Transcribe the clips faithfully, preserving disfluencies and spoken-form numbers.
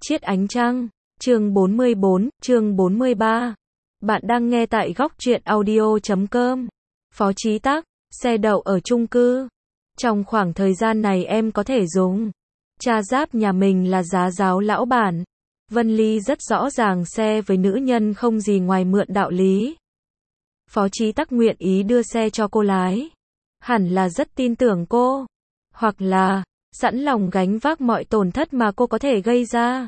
Chiết ánh trăng, chương bốn mươi bốn, chương bốn mươi ba. Bạn đang nghe tại góc truyện audio chấm com. Phó Chí Tắc, xe đậu ở chung cư. Trong khoảng thời gian này em có thể dùng. Cha Giáp nhà mình là giá giáo lão bản. Vân Ly rất rõ ràng xe với nữ nhân không gì ngoài mượn đạo lý. Phó Chí Tắc nguyện ý đưa xe cho cô lái. Hẳn là rất tin tưởng cô. Hoặc là, sẵn lòng gánh vác mọi tổn thất mà cô có thể gây ra.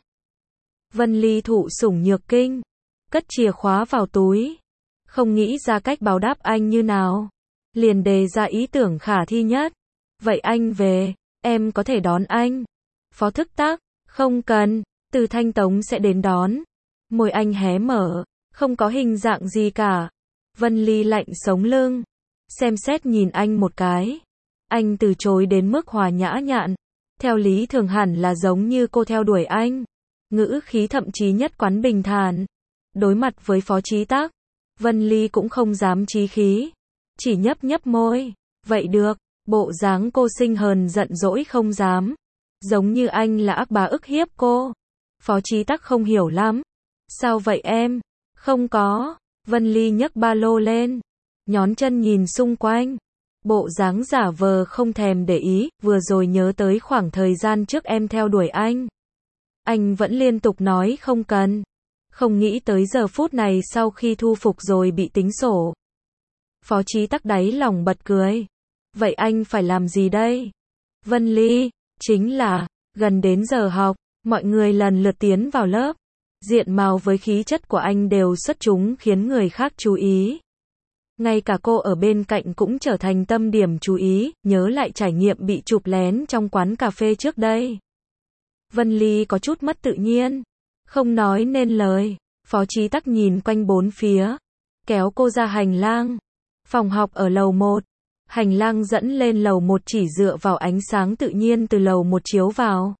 Vân Ly thụ sủng nhược kinh, cất chìa khóa vào túi. Không nghĩ ra cách báo đáp anh như nào. Liền đề ra ý tưởng khả thi nhất. Vậy anh về, em có thể đón anh. Phó Thức Tắc, không cần, Từ Thanh Tống sẽ đến đón. Môi anh hé mở, không có hình dạng gì cả. Vân Ly lạnh sống lưng. Xem xét nhìn anh một cái. Anh từ chối đến mức hòa nhã nhặn. Theo lý thường hẳn là giống như cô theo đuổi anh. Ngữ khí thậm chí nhất quán bình thản. Đối mặt với Phó Chí Tắc, Vân Ly cũng không dám chí khí. Chỉ nhấp nhấp môi. Vậy được, bộ dáng cô xinh hờn giận dỗi không dám. Giống như anh là ác bá ức hiếp cô. Phó Chí Tắc không hiểu lắm. Sao vậy em? Không có. Vân Ly nhấc ba lô lên. Nhón chân nhìn xung quanh. Bộ dáng giả vờ không thèm để ý, vừa rồi nhớ tới khoảng thời gian trước em theo đuổi anh. Anh vẫn liên tục nói không cần. Không nghĩ tới giờ phút này sau khi thu phục rồi bị tính sổ. Phó Chí Tắc đáy lòng bật cười. Vậy anh phải làm gì đây? Vân Ly, chính là, gần đến giờ học, mọi người lần lượt tiến vào lớp. Diện mạo với khí chất của anh đều xuất chúng khiến người khác chú ý. Ngay cả cô ở bên cạnh cũng trở thành tâm điểm chú ý, nhớ lại trải nghiệm bị chụp lén trong quán cà phê trước đây. Vân Ly có chút mất tự nhiên, không nói nên lời. Phó Chí Tắc nhìn quanh bốn phía, kéo cô ra hành lang. Phòng học ở lầu một, hành lang dẫn lên lầu một chỉ dựa vào ánh sáng tự nhiên từ lầu một chiếu vào.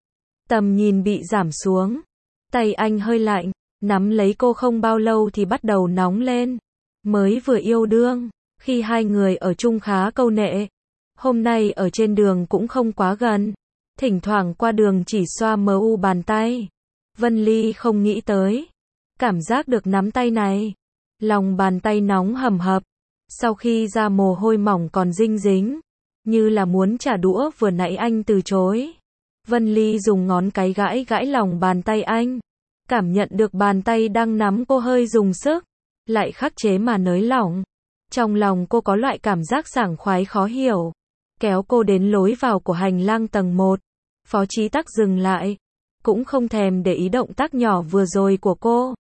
Tầm nhìn bị giảm xuống, tay anh hơi lạnh, nắm lấy cô không bao lâu thì bắt đầu nóng lên. Mới vừa yêu đương, khi hai người ở chung khá câu nệ. Hôm nay ở trên đường cũng không quá gần. Thỉnh thoảng qua đường chỉ xoa mờ u bàn tay. Vân Ly không nghĩ tới. Cảm giác được nắm tay này. Lòng bàn tay nóng hầm hập. Sau khi ra mồ hôi mỏng còn dinh dính. Như là muốn trả đũa vừa nãy anh từ chối. Vân Ly dùng ngón cái gãi gãi lòng bàn tay anh. Cảm nhận được bàn tay đang nắm cô hơi dùng sức. Lại khắc chế mà nới lỏng. Trong lòng cô có loại cảm giác sảng khoái khó hiểu. Kéo cô đến lối vào của hành lang tầng một. Phó Chí Tắc dừng lại. Cũng không thèm để ý động tác nhỏ vừa rồi của cô.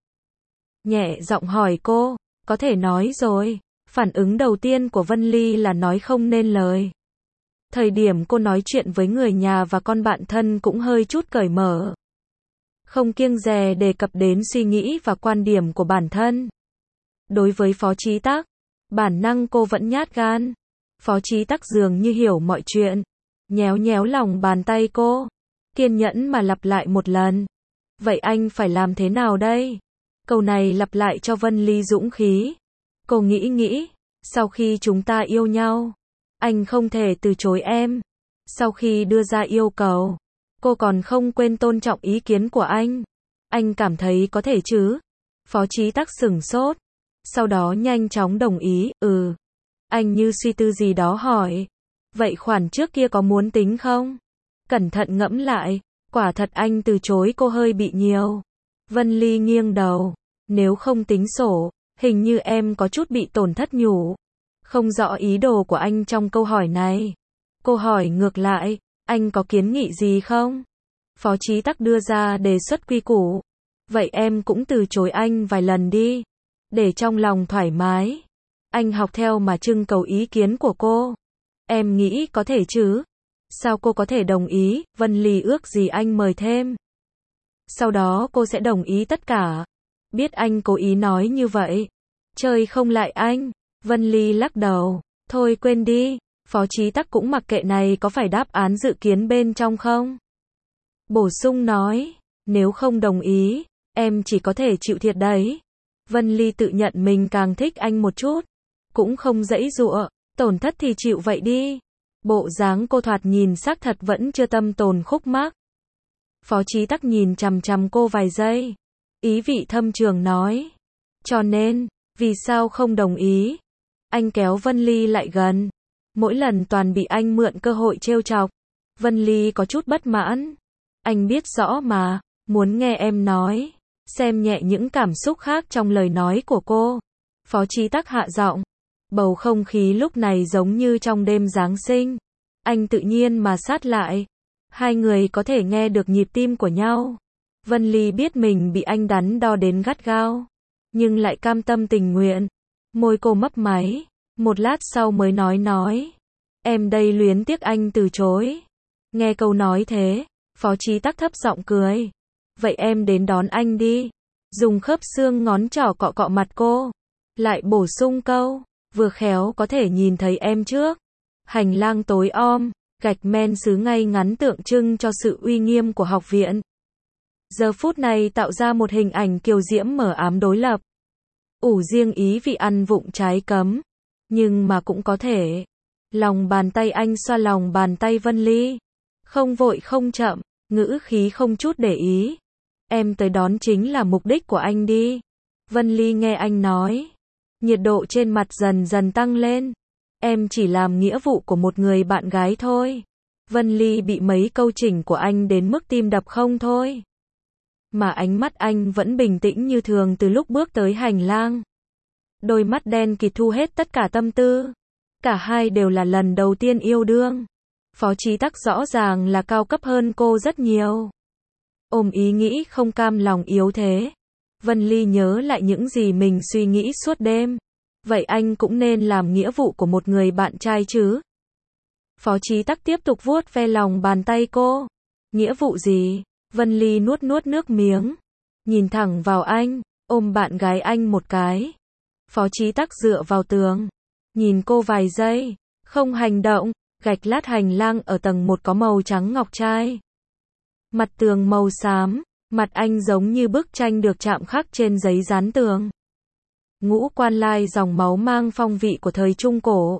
Nhẹ giọng hỏi cô, có thể nói rồi. Phản ứng đầu tiên của Vân Ly là nói không nên lời. Thời điểm cô nói chuyện với người nhà và con bạn thân cũng hơi chút cởi mở. Không kiêng dè đề cập đến suy nghĩ và quan điểm của bản thân. Đối với Phó Chí Tắc, bản năng cô vẫn nhát gan. Phó Chí Tắc dường như hiểu mọi chuyện. Nhéo nhéo lòng bàn tay cô. Kiên nhẫn mà lặp lại một lần. Vậy anh phải làm thế nào đây? Câu này lặp lại cho Vân Ly dũng khí. Cô nghĩ nghĩ. Sau khi chúng ta yêu nhau, anh không thể từ chối em. Sau khi đưa ra yêu cầu, cô còn không quên tôn trọng ý kiến của anh. Anh cảm thấy có thể chứ? Phó Chí Tắc sửng sốt. Sau đó nhanh chóng đồng ý, ừ. Anh như suy tư gì đó hỏi. Vậy khoản trước kia có muốn tính không? Cẩn thận ngẫm lại, quả thật anh từ chối cô hơi bị nhiều. Vân Ly nghiêng đầu. Nếu không tính sổ, hình như em có chút bị tổn thất nhủ. Không rõ ý đồ của anh trong câu hỏi này. Cô hỏi ngược lại, anh có kiến nghị gì không? Phó Chí Tắc đưa ra đề xuất quy củ. Vậy em cũng từ chối anh vài lần đi. Để trong lòng thoải mái. Anh học theo mà trưng cầu ý kiến của cô. Em nghĩ có thể chứ? Sao cô có thể đồng ý? Vân Ly ước gì anh mời thêm. Sau đó cô sẽ đồng ý tất cả. Biết anh cố ý nói như vậy. Chơi không lại anh. Vân Ly lắc đầu. Thôi quên đi. Phó Chí Tắc cũng mặc kệ này có phải đáp án dự kiến bên trong không? Bổ sung nói. Nếu không đồng ý, em chỉ có thể chịu thiệt đấy. Vân Ly tự nhận mình càng thích anh một chút. Cũng không giãy giụa. Tổn thất thì chịu vậy đi. Bộ dáng cô thoạt nhìn xác thật vẫn chưa tâm tồn khúc mắc. Phó Chí Tắc nhìn chằm chằm cô vài giây. Ý vị thâm trường nói. Cho nên, vì sao không đồng ý? Anh kéo Vân Ly lại gần. Mỗi lần toàn bị anh mượn cơ hội trêu chọc. Vân Ly có chút bất mãn. Anh biết rõ mà, muốn nghe em nói. Xem nhẹ những cảm xúc khác trong lời nói của cô. Phó Chí Tắc hạ giọng. Bầu không khí lúc này giống như trong đêm Giáng sinh. Anh tự nhiên mà sát lại. Hai người có thể nghe được nhịp tim của nhau. Vân Ly biết mình bị anh đắn đo đến gắt gao. Nhưng lại cam tâm tình nguyện. Môi cô mấp máy. Một lát sau mới nói nói. Em đây luyến tiếc anh từ chối. Nghe câu nói thế, Phó Chí Tắc thấp giọng cười. Vậy em đến đón anh đi. Dùng khớp xương ngón trỏ cọ cọ mặt cô. Lại bổ sung câu. Vừa khéo có thể nhìn thấy em trước. Hành lang tối om, gạch men sứ ngay ngắn tượng trưng cho sự uy nghiêm của học viện. Giờ phút này tạo ra một hình ảnh kiều diễm mờ ám đối lập. Ủ riêng ý vì ăn vụng trái cấm. Nhưng mà cũng có thể. Lòng bàn tay anh xoa lòng bàn tay Vân Ly. Không vội không chậm, ngữ khí không chút để ý. Em tới đón chính là mục đích của anh đi. Vân Ly nghe anh nói. Nhiệt độ trên mặt dần dần tăng lên. Em chỉ làm nghĩa vụ của một người bạn gái thôi. Vân Ly bị mấy câu chỉnh của anh đến mức tim đập không thôi. Mà ánh mắt anh vẫn bình tĩnh như thường từ lúc bước tới hành lang. Đôi mắt đen kịt thu hết tất cả tâm tư. Cả hai đều là lần đầu tiên yêu đương. Phó Chí Tắc rõ ràng là cao cấp hơn cô rất nhiều. Ôm ý nghĩ không cam lòng yếu thế. Vân Ly nhớ lại những gì mình suy nghĩ suốt đêm. Vậy anh cũng nên làm nghĩa vụ của một người bạn trai chứ. Phó Chí Tắc tiếp tục vuốt ve lòng bàn tay cô. Nghĩa vụ gì? Vân Ly nuốt nuốt nước miếng. Nhìn thẳng vào anh, ôm bạn gái anh một cái. Phó Chí Tắc dựa vào tường. Nhìn cô vài giây. Không hành động. Gạch lát hành lang ở tầng một có màu trắng ngọc trai. Mặt tường màu xám. Mặt anh giống như bức tranh được chạm khắc trên giấy dán tường. Ngũ quan lai dòng máu mang phong vị của thời Trung Cổ.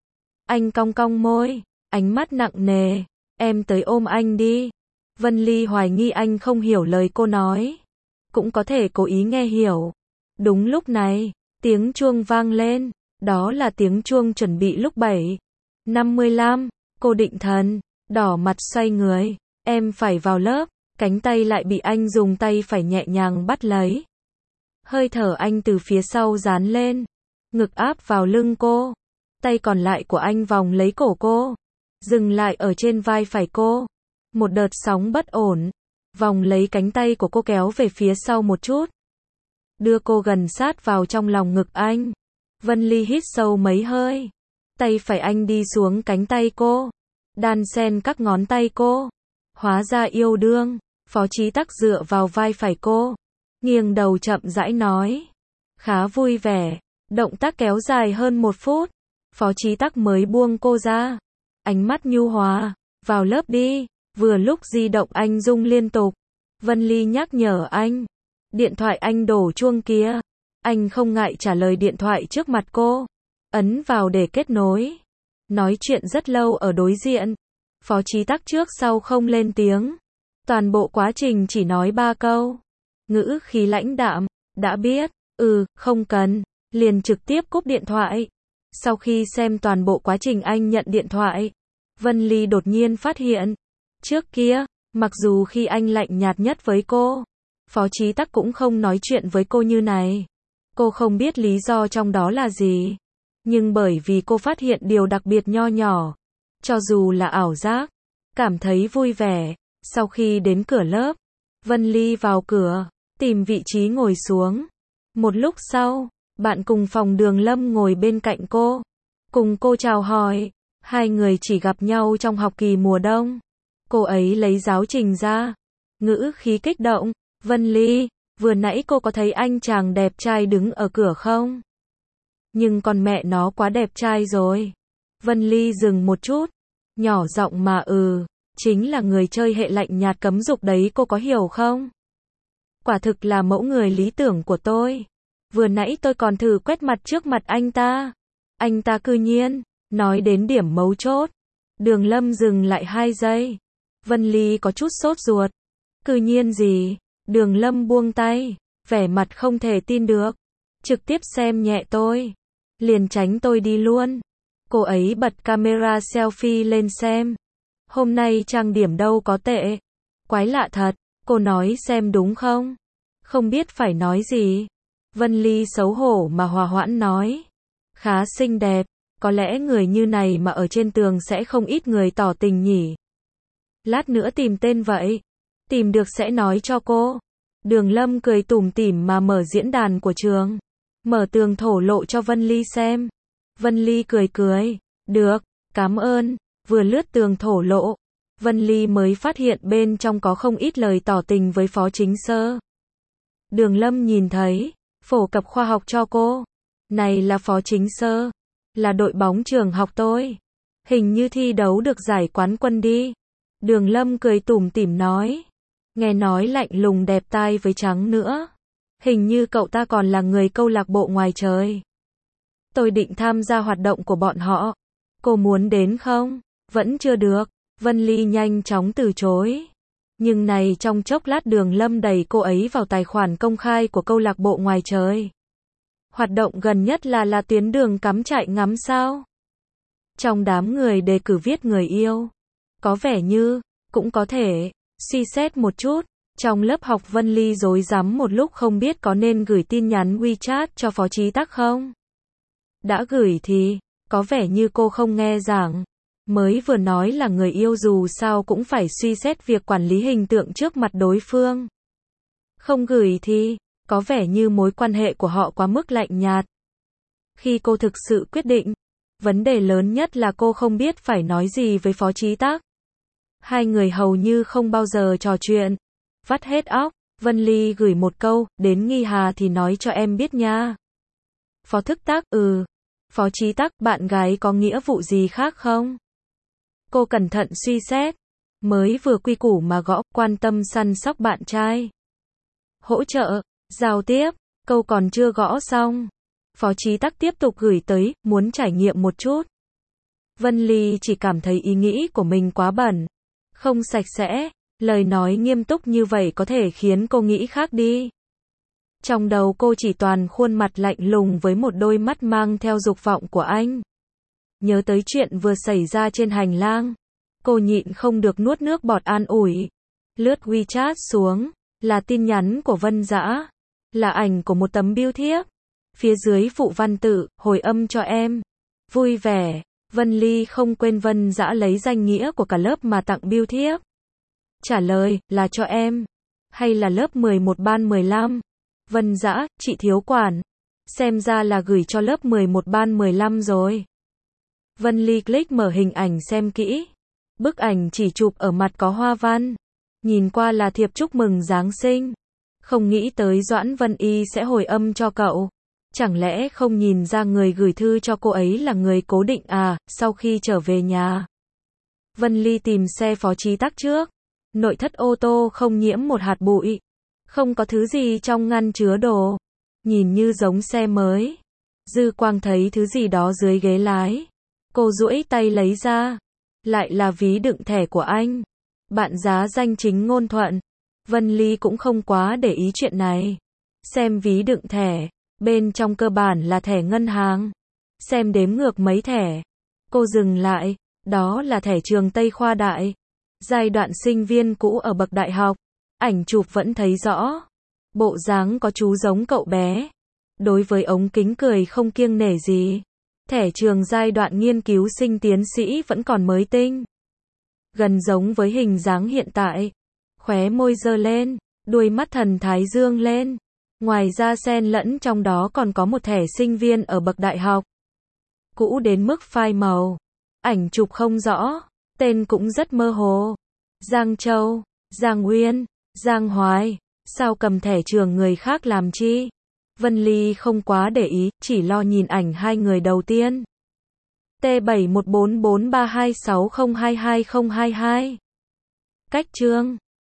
Anh cong cong môi, ánh mắt nặng nề. Em tới ôm anh đi. Vân Ly hoài nghi anh không hiểu lời cô nói. Cũng có thể cố ý nghe hiểu. Đúng lúc này, tiếng chuông vang lên. Đó là tiếng chuông chuẩn bị lúc bảy năm mươi lăm. Cô định thần, đỏ mặt xoay người. Em phải vào lớp. Cánh tay lại bị anh dùng tay phải nhẹ nhàng bắt lấy. Hơi thở anh từ phía sau dán lên. Ngực áp vào lưng cô. Tay còn lại của anh vòng lấy cổ cô. Dừng lại ở trên vai phải cô. Một đợt sóng bất ổn. Vòng lấy cánh tay của cô kéo về phía sau một chút. Đưa cô gần sát vào trong lòng ngực anh. Vân Ly hít sâu mấy hơi. Tay phải anh đi xuống cánh tay cô. Đan xen các ngón tay cô. Hóa ra yêu đương. Phó Chí Tắc dựa vào vai phải cô. Nghiêng đầu chậm rãi nói. Khá vui vẻ. Động tác kéo dài hơn một phút. Phó Chí Tắc mới buông cô ra. Ánh mắt nhu hòa. Vào lớp đi. Vừa lúc di động anh rung liên tục. Vân Ly nhắc nhở anh. Điện thoại anh đổ chuông kia. Anh không ngại trả lời điện thoại trước mặt cô. Ấn vào để kết nối. Nói chuyện rất lâu ở đối diện. Phó Chí Tắc trước sau không lên tiếng. Toàn bộ quá trình chỉ nói ba câu. Ngữ khí lãnh đạm. Đã biết. Ừ, không cần. Liền trực tiếp cúp điện thoại. Sau khi xem toàn bộ quá trình anh nhận điện thoại. Vân Ly đột nhiên phát hiện. Trước kia, mặc dù khi anh lạnh nhạt nhất với cô. Phó Chí Tắc cũng không nói chuyện với cô như này. Cô không biết lý do trong đó là gì. Nhưng bởi vì cô phát hiện điều đặc biệt nho nhỏ. Cho dù là ảo giác. Cảm thấy vui vẻ. Sau khi đến cửa lớp. Vân Ly vào cửa. Tìm vị trí ngồi xuống. Một lúc sau. Bạn cùng phòng Đường Lâm ngồi bên cạnh cô. Cùng cô chào hỏi. Hai người chỉ gặp nhau trong học kỳ mùa đông. Cô ấy lấy giáo trình ra. Ngữ khí kích động. Vân Ly, vừa nãy cô có thấy anh chàng đẹp trai đứng ở cửa không? Nhưng con mẹ nó quá đẹp trai rồi. Vân Ly dừng một chút. Nhỏ giọng mà ừ. Chính là người chơi hệ lạnh nhạt cấm dục đấy, cô có hiểu không? Quả thực là mẫu người lý tưởng của tôi. Vừa nãy tôi còn thử quét mặt trước mặt anh ta. Anh ta cư nhiên nói đến điểm mấu chốt. Đường Lâm dừng lại hai giây. Vân Ly có chút sốt ruột. Cư nhiên gì? Đường Lâm buông tay, vẻ mặt không thể tin được. Trực tiếp xem nhẹ tôi. Liền tránh tôi đi luôn. Cô ấy bật camera selfie lên xem. Hôm nay trang điểm đâu có tệ. Quái lạ thật, cô nói xem đúng không? Không biết phải nói gì. Vân Ly xấu hổ mà hòa hoãn nói. Khá xinh đẹp, có lẽ người như này mà ở trên tường sẽ không ít người tỏ tình nhỉ. Lát nữa tìm tên vậy. Tìm được sẽ nói cho cô. Đường Lâm cười tủm tỉm mà mở diễn đàn của trường. Mở tường thổ lộ cho Vân Ly xem. Vân Ly cười cười. Được, cảm ơn. Vừa lướt tường thổ lộ, Vân Ly mới phát hiện bên trong có không ít lời tỏ tình với Phó Chính Sơ. Đường Lâm nhìn thấy, phổ cập khoa học cho cô. Này là Phó Chính Sơ, là đội bóng trường học tôi. Hình như thi đấu được giải quán quân đi. Đường Lâm cười tủm tỉm nói. Nghe nói lạnh lùng đẹp tai với trắng nữa. Hình như cậu ta còn là người câu lạc bộ ngoài trời. Tôi định tham gia hoạt động của bọn họ. Cô muốn đến không? Vẫn chưa được. Vân Ly nhanh chóng từ chối. Nhưng này trong chốc lát Đường Lâm đẩy cô ấy vào tài khoản công khai của câu lạc bộ ngoài trời. Hoạt động gần nhất là là tuyến đường cắm trại ngắm sao? Trong đám người đề cử viết người yêu. Có vẻ như, cũng có thể, suy xét một chút. Trong lớp học Vân Ly rối rắm một lúc không biết có nên gửi tin nhắn WeChat cho Phó Chí Tắc không? Đã gửi thì, có vẻ như cô không nghe giảng. Mới vừa nói là người yêu dù sao cũng phải suy xét việc quản lý hình tượng trước mặt đối phương. Không gửi thì, có vẻ như mối quan hệ của họ quá mức lạnh nhạt. Khi cô thực sự quyết định, vấn đề lớn nhất là cô không biết phải nói gì với Phó Chí Tắc. Hai người hầu như không bao giờ trò chuyện. Vắt hết óc, Vân Ly gửi một câu, đến Nghi Hà thì nói cho em biết nha. Phó Thức Tắc, ừ. Phó Chí Tắc, bạn gái có nghĩa vụ gì khác không? Cô cẩn thận suy xét. Mới vừa quy củ mà gõ, quan tâm săn sóc bạn trai. Hỗ trợ, giao tiếp, câu còn chưa gõ xong. Phó Chí Tắc tiếp tục gửi tới, muốn trải nghiệm một chút. Vân Ly chỉ cảm thấy ý nghĩ của mình quá bẩn. Không sạch sẽ, lời nói nghiêm túc như vậy có thể khiến cô nghĩ khác đi. Trong đầu cô chỉ toàn khuôn mặt lạnh lùng với một đôi mắt mang theo dục vọng của anh. Nhớ tới chuyện vừa xảy ra trên hành lang. Cô nhịn không được nuốt nước bọt an ủi. Lướt WeChat xuống, là tin nhắn của Vân Dã. Là ảnh của một tấm bưu thiếp. Phía dưới phụ văn tự, hồi âm cho em. Vui vẻ, Vân Ly không quên Vân Dã lấy danh nghĩa của cả lớp mà tặng bưu thiếp. Trả lời, là cho em. Hay là lớp mười một ban mười lăm. Vân Dã, chị thiếu quản. Xem ra là gửi cho lớp mười một ban mười lăm rồi. Vân Ly click mở hình ảnh xem kỹ. Bức ảnh chỉ chụp ở mặt có hoa văn. Nhìn qua là thiệp chúc mừng Giáng sinh. Không nghĩ tới Doãn Vân Y sẽ hồi âm cho cậu. Chẳng lẽ không nhìn ra người gửi thư cho cô ấy là người cố định à, sau khi trở về nhà. Vân Ly tìm xe Phó Chí Tắc trước. Nội thất ô tô không nhiễm một hạt bụi. Không có thứ gì trong ngăn chứa đồ. Nhìn như giống xe mới. Dư Quang thấy thứ gì đó dưới ghế lái. Cô duỗi tay lấy ra. Lại là ví đựng thẻ của anh. Bạn giá danh chính ngôn thuận. Vân Ly cũng không quá để ý chuyện này. Xem ví đựng thẻ. Bên trong cơ bản là thẻ ngân hàng. Xem đếm ngược mấy thẻ. Cô dừng lại. Đó là thẻ trường Tây Khoa Đại. Giai đoạn sinh viên cũ ở bậc đại học. Ảnh chụp vẫn thấy rõ. Bộ dáng có chú giống cậu bé. Đối với ống kính cười không kiêng nể gì. Thẻ trường giai đoạn nghiên cứu sinh tiến sĩ vẫn còn mới tinh. Gần giống với hình dáng hiện tại. Khóe môi giơ lên. Đuôi mắt thần thái dương lên. Ngoài ra xen lẫn trong đó còn có một thẻ sinh viên ở bậc đại học. Cũ đến mức phai màu. Ảnh chụp không rõ. Tên cũng rất mơ hồ. Giang Châu, Giang Nguyên, Giang Hoài. Sao cầm thẻ trường người khác làm chi? Vân Ly không quá để ý, chỉ lo nhìn ảnh hai người đầu tiên. T bảy một bốn bốn ba hai sáu không hai hai không hai hai. Cách chương